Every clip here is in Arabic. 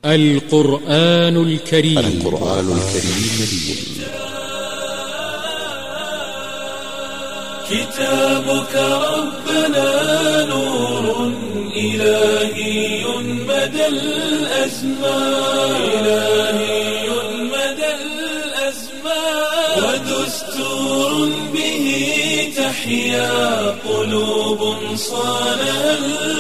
القرآن الكريم كتابك ربنا نور إلهي مدى الأزمان ودستور به تحيا قلوب صانها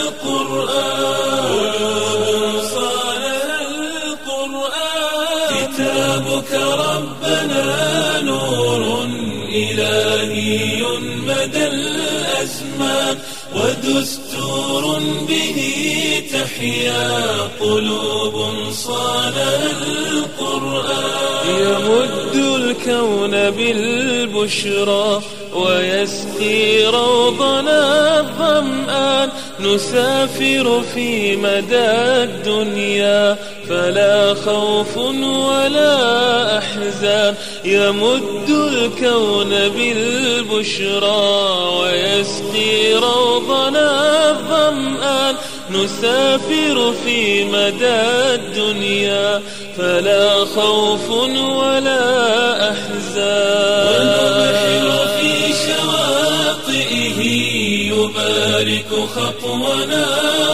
القرآن كتابك ربنا نور إلهي مدى الأزمان ودستور به تحيا قلوب صانها القرآن يمد الكون بالبشرى ويسقي روضنا الظمآن نسافر في مدى الدنيا فلا خوف ولا أحزان يمد الكون بالبشرى ويسقي روضنا الظمآن نسافر في مدى الدنيا فلا خوف ولا أحزان ونبحر في شواطئه يبارك خطونا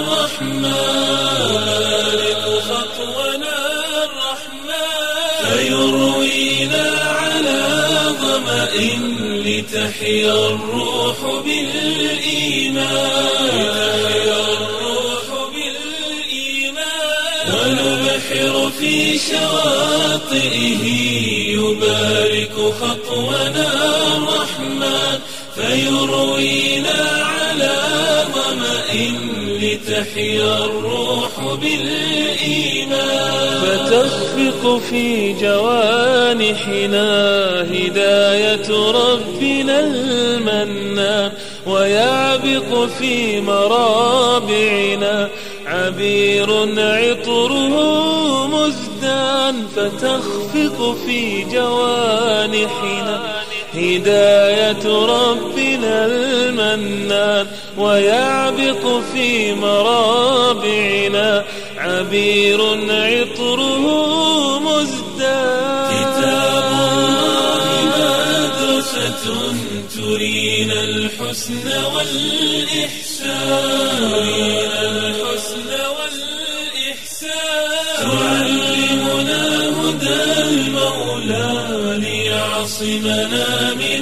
الرحمن فيروينا على ظمأ لتحيا الروح بالإيمان ونبحر في شواطئه يبارك خطونا الرحمن فيروينا على ظمأ لتحيا الروح بالإيمان فتخفق في جوانحنا هداية ربنا المنان ويعبق في مرابعنا عبير عطره مزدان فتخفق في جوانحنا هداية ربنا المنان ويعبق في مرابعنا عبير عطره مزدان كتاب الله مدرسة ترينا الحسن والإحسان تعلمنا هدى المولى ليعصمنا من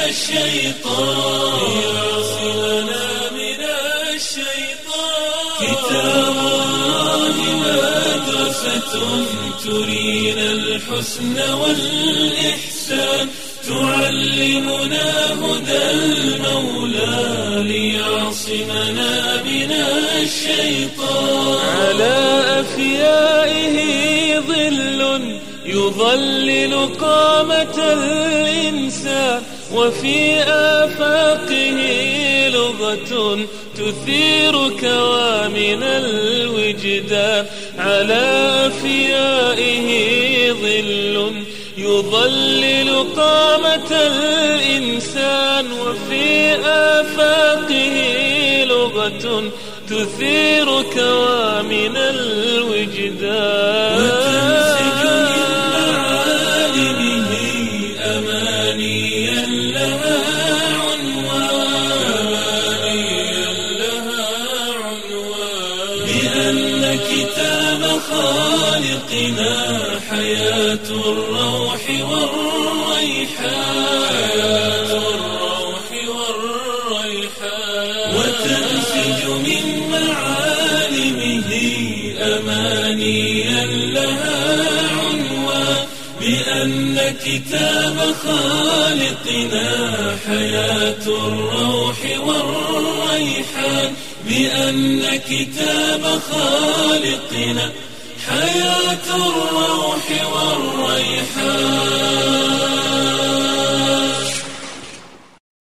الشيطان كتاب الله مدرسة ترينا الحسن والإحسان تعلمنا هدى المولى ليعصمنا من الشيطان على أفيائه ظل يظلل قامة الإنسان وفي آفاقه لغة تثير كوامن الوجدان على أفيائه ظل يظلل قامة الإنسان وفي آفاقه لغة تثير كوامن الوجدان وتنسج من معالمه أمانيا لها عنوان بأن كتاب خالقنا حياة الروح والريحان وتنسج من معالمه أمانيا لها عنوان بأن كتاب خالقنا حياة الروح والريحان بأن كتاب خالقنا حياة الروح والريحان